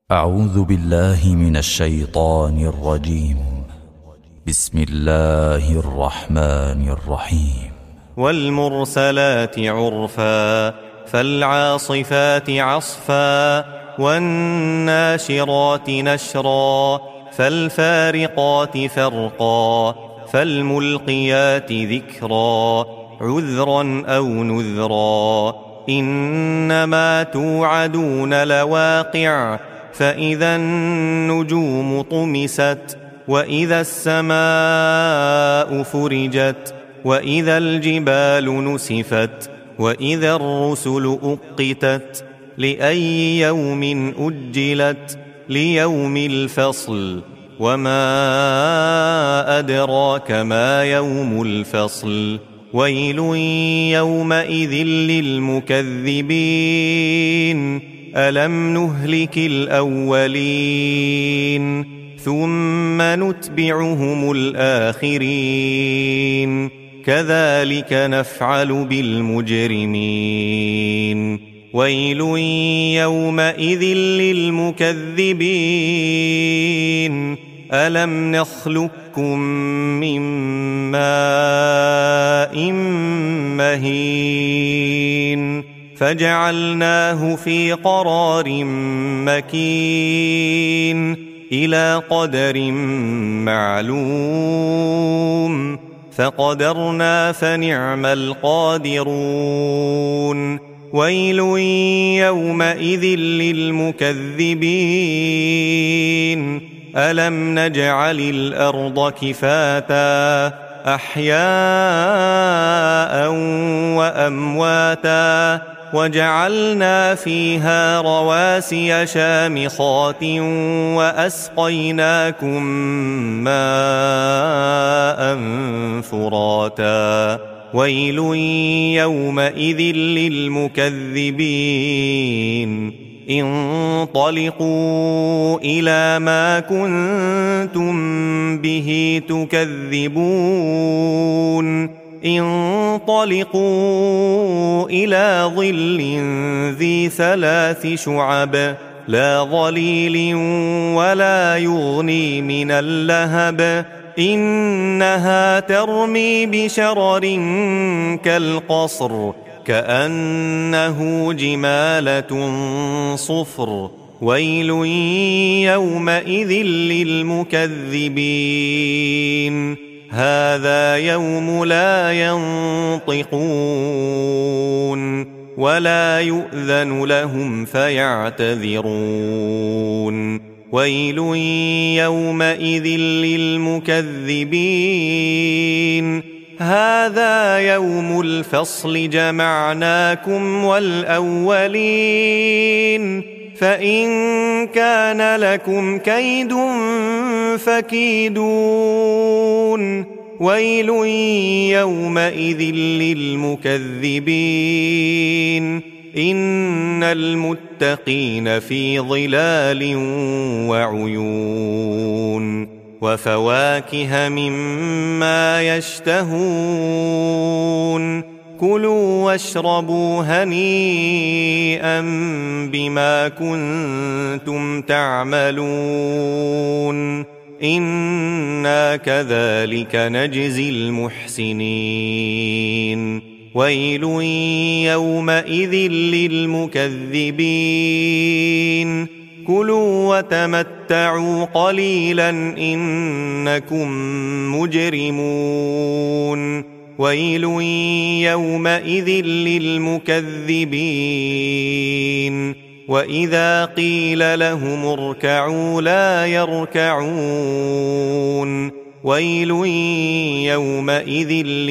أعوذ بالله من الشيطان الرجيم. بسم الله الرحمن الرحيم. والمرسلات عرفا فالعاصفات عصفا والناشرات نشرا فالفارقات فرقا فالملقيات ذكرا عذرا أو نذرا إنما توعدون لواقع فإذا النجوم طمست وإذا السماء فرجت وإذا الجبال نسفت وإذا الرسل أقتت لأي يوم أجلت ليوم الفصل وما أدراك ما يوم الفصل ويل يومئذ للمكذبين ألم نهلك الأولين ثم نتبعهم الآخرين كذلك نفعل بالمجرمين ويل يومئذ للمكذبين ألم نخلقكم من ماء مهين فجعلناه في قرار مكين إلى قدر معلوم فقدرنا فنعم القادرون ويل يومئذ للمكذبين ألم نجعل الأرض كفاتا أحياء وأمواتا وجعلنا فيها رواسي شامخات وأسقيناكم ماء فراتا ويل يومئذ للمكذبين انطلقوا إلى ما كنتم به تكذبون انطلقوا إلى ظل ذي 3 شعب لا ظليل ولا يغني من اللهب إنها ترمي بشرر كالقصر كأنه جمالة صفر ويل يومئذ للمكذبين هذا يوم لا ينطقون ولا يؤذن لهم فيعتذرون ويل يومئذ للمكذبين هذا يوم الفصل جمعناكم والأولين فإن كان لكم كيد فكيدون ويل يومئذ للمكذبين إن المتقين في ظلال وعيون وفواكه مما يشتهون كلوا واشربوا هنيئا بما كنتم تعملون إنا كذلك نجزي المحسنين ويل يومئذ للمكذبين كلوا وتمتعوا قليلا إنكم مجرمون ويل يومئذ للمكذبين وإذا قيل لهم اركعوا لا يركعون ويل يومئذ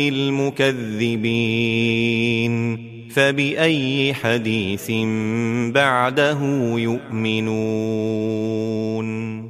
للمكذبين فبأي حديث بعده يؤمنون